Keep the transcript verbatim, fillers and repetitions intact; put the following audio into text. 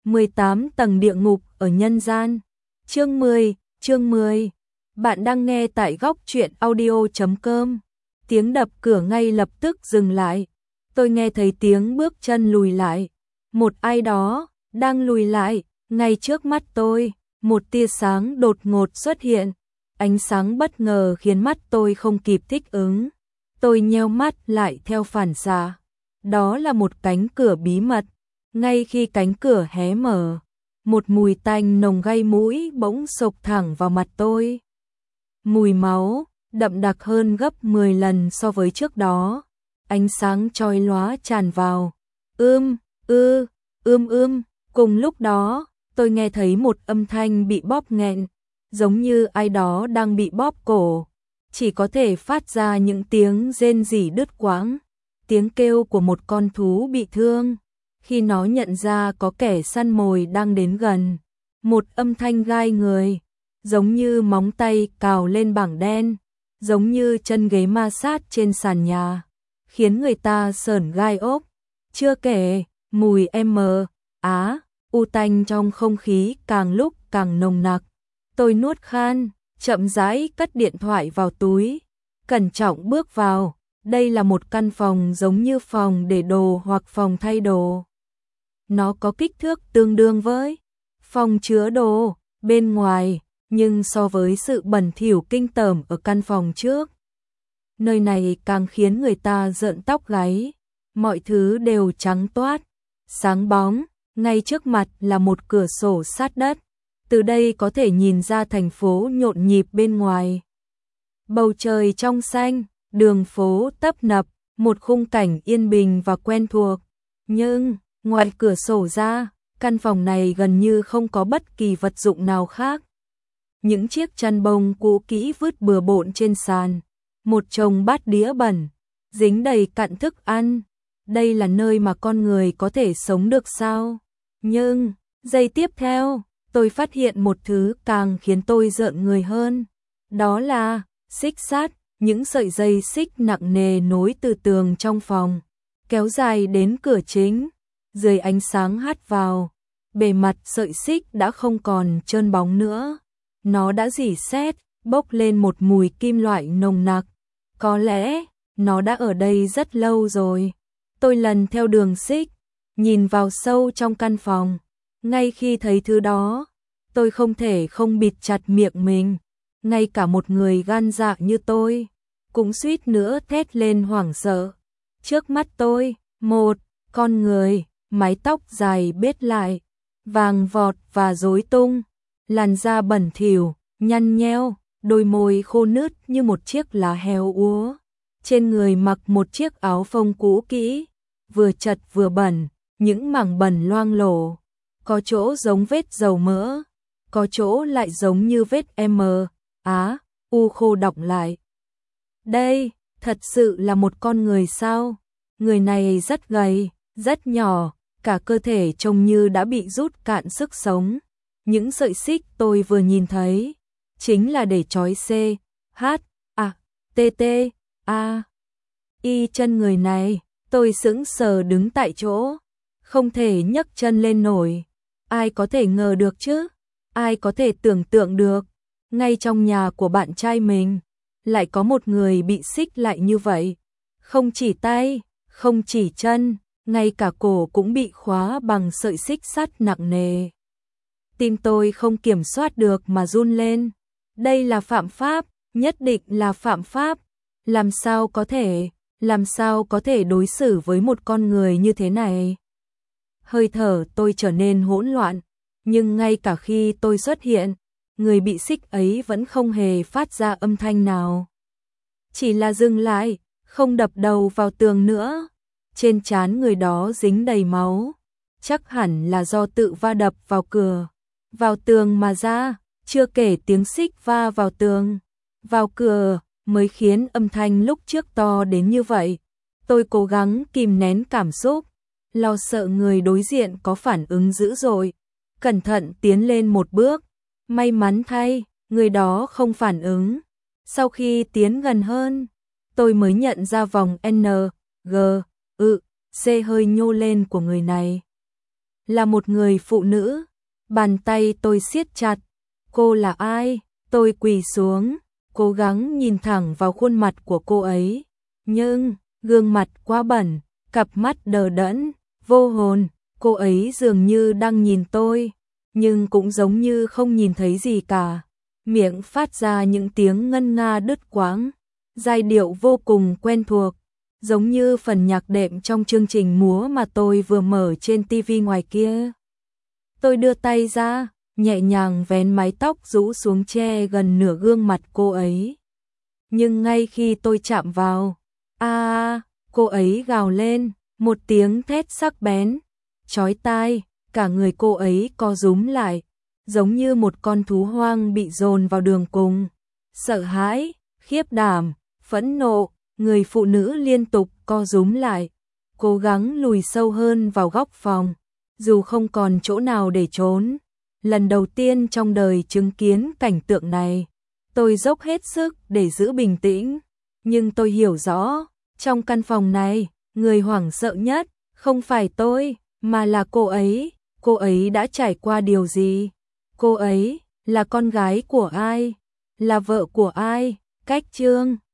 mười tám tầng địa ngục ở nhân gian. Chương mười, chương mười. Bạn đang nghe tại góc truyện audio chấm com. Tiếng đập cửa ngay lập tức dừng lại. Tôi nghe thấy tiếng bước chân lùi lại. Một ai đó đang lùi lại, ngay trước mắt tôi, một tia sáng đột ngột xuất hiện. Ánh sáng bất ngờ khiến mắt tôi không kịp thích ứng. Tôi nheo mắt lại theo phản xạ. Đó là một cánh cửa bí mật. Ngay khi cánh cửa hé mở, một mùi tanh nồng gây mũi bỗng xộc thẳng vào mặt tôi. Mùi máu, đậm đặc hơn gấp mười lần so với trước đó. Ánh sáng chói lóa tràn vào. Ưm, ư, ưm ưm. Cùng lúc đó, tôi nghe thấy một âm thanh bị bóp nghẹn, giống như ai đó đang bị bóp cổ. Chỉ có thể phát ra những tiếng rên rỉ đứt quãng. Tiếng kêu của một con thú bị thương. Khi nó nhận ra có kẻ săn mồi đang đến gần. Một âm thanh gai người, giống như móng tay cào lên bảng đen, giống như chân ghế ma sát trên sàn nhà, khiến người ta sởn gai ốc. Chưa kể, mùi M, á, u tanh trong không khí càng lúc càng nồng nặc. Tôi nuốt khan, chậm rãi cất điện thoại vào túi, cẩn trọng bước vào. Đây là một căn phòng giống như phòng để đồ hoặc phòng thay đồ. Nó có kích thước tương đương với phòng chứa đồ bên ngoài, nhưng so với sự bẩn thỉu kinh tởm ở căn phòng trước, nơi này càng khiến người ta rợn tóc gáy. Mọi thứ đều trắng toát, sáng bóng, ngay trước mặt là một cửa sổ sát đất. Từ đây có thể nhìn ra thành phố nhộn nhịp bên ngoài. Bầu trời trong xanh, đường phố tấp nập, một khung cảnh yên bình và quen thuộc. Nhưng, ngoài cửa sổ ra, căn phòng này gần như không có bất kỳ vật dụng nào khác. Những chiếc chăn bông cũ kỹ vứt bừa bộn trên sàn, một chồng bát đĩa bẩn, dính đầy cặn thức ăn. Đây là nơi mà con người có thể sống được sao? Nhưng, giây tiếp theo, tôi phát hiện một thứ càng khiến tôi rợn người hơn. Đó là xích sắt, những sợi dây xích nặng nề nối từ tường trong phòng, kéo dài đến cửa chính. Dưới ánh sáng hắt vào, bề mặt sợi xích đã không còn trơn bóng nữa. Nó đã rỉ sét, bốc lên một mùi kim loại nồng nặc. Có lẽ, nó đã ở đây rất lâu rồi. Tôi lần theo đường xích, nhìn vào sâu trong căn phòng. Ngay khi thấy thứ đó, tôi không thể không bịt chặt miệng mình. Ngay cả một người gan dạ như tôi, cũng suýt nữa thét lên hoảng sợ. Trước mắt tôi, một con người, mái tóc dài bết lại, vàng vọt và rối tung, làn da bẩn thỉu, nhăn nheo, đôi môi khô nứt như một chiếc lá heo úa. Trên người mặc một chiếc áo phông cũ kỹ, vừa chật vừa bẩn, những mảng bẩn loang lổ, có chỗ giống vết dầu mỡ, có chỗ lại giống như vết M, á, u khô đọng lại. Đây, thật sự là một con người sao? Người này rất gầy, rất nhỏ, cả cơ thể trông như đã bị rút cạn sức sống. Những sợi xích tôi vừa nhìn thấy, chính là để trói C, H, A, T, T, A, Y chân người này. Tôi sững sờ đứng tại chỗ, không thể nhấc chân lên nổi. Ai có thể ngờ được chứ? Ai có thể tưởng tượng được? Ngay trong nhà của bạn trai mình, lại có một người bị xích lại như vậy. Không chỉ tay, không chỉ chân, ngay cả cổ cũng bị khóa bằng sợi xích sắt nặng nề. Tim tôi không kiểm soát được mà run lên. Đây là phạm pháp, nhất định là phạm pháp. Làm sao có thể, làm sao có thể đối xử với một con người như thế này? Hơi thở tôi trở nên hỗn loạn, nhưng ngay cả khi tôi xuất hiện, người bị xích ấy vẫn không hề phát ra âm thanh nào. Chỉ là dừng lại, không đập đầu vào tường nữa. Trên trán người đó dính đầy máu, chắc hẳn là do tự va đập vào cửa, vào tường mà ra. Chưa kể tiếng xích va vào tường, vào cửa mới khiến âm thanh lúc trước to đến như vậy. Tôi cố gắng kìm nén cảm xúc, lo sợ người đối diện có phản ứng dữ dội, cẩn thận tiến lên một bước. May mắn thay, người đó không phản ứng. Sau khi tiến gần hơn, tôi mới nhận ra vòng N, G, ự, C hơi nhô lên của người này. là một người phụ nữ. Bàn tay tôi siết chặt. Cô là ai? Tôi quỳ xuống, cố gắng nhìn thẳng vào khuôn mặt của cô ấy. Nhưng, gương mặt quá bẩn, cặp mắt đờ đẫn, vô hồn, cô ấy dường như đang nhìn tôi, nhưng cũng giống như không nhìn thấy gì cả. Miệng phát ra những tiếng ngân nga đứt quãng, giai điệu vô cùng quen thuộc, giống như phần nhạc đệm trong chương trình múa mà tôi vừa mở trên tivi ngoài kia. Tôi đưa tay ra, nhẹ nhàng vén mái tóc rũ xuống che gần nửa gương mặt cô ấy. Nhưng ngay khi tôi chạm vào, a, cô ấy gào lên, một tiếng thét sắc bén, chói tai, cả người cô ấy co rúm lại, giống như một con thú hoang bị dồn vào đường cùng. Sợ hãi, khiếp đảm, phẫn nộ, người phụ nữ liên tục co rúm lại, cố gắng lùi sâu hơn vào góc phòng, dù không còn chỗ nào để trốn. Lần đầu tiên trong đời chứng kiến cảnh tượng này, tôi dốc hết sức để giữ bình tĩnh, nhưng tôi hiểu rõ, trong căn phòng này, người hoảng sợ nhất không phải tôi, mà là cô ấy. Cô ấy đã trải qua điều gì? Cô ấy là con gái của ai? Là vợ của ai? Cách Trương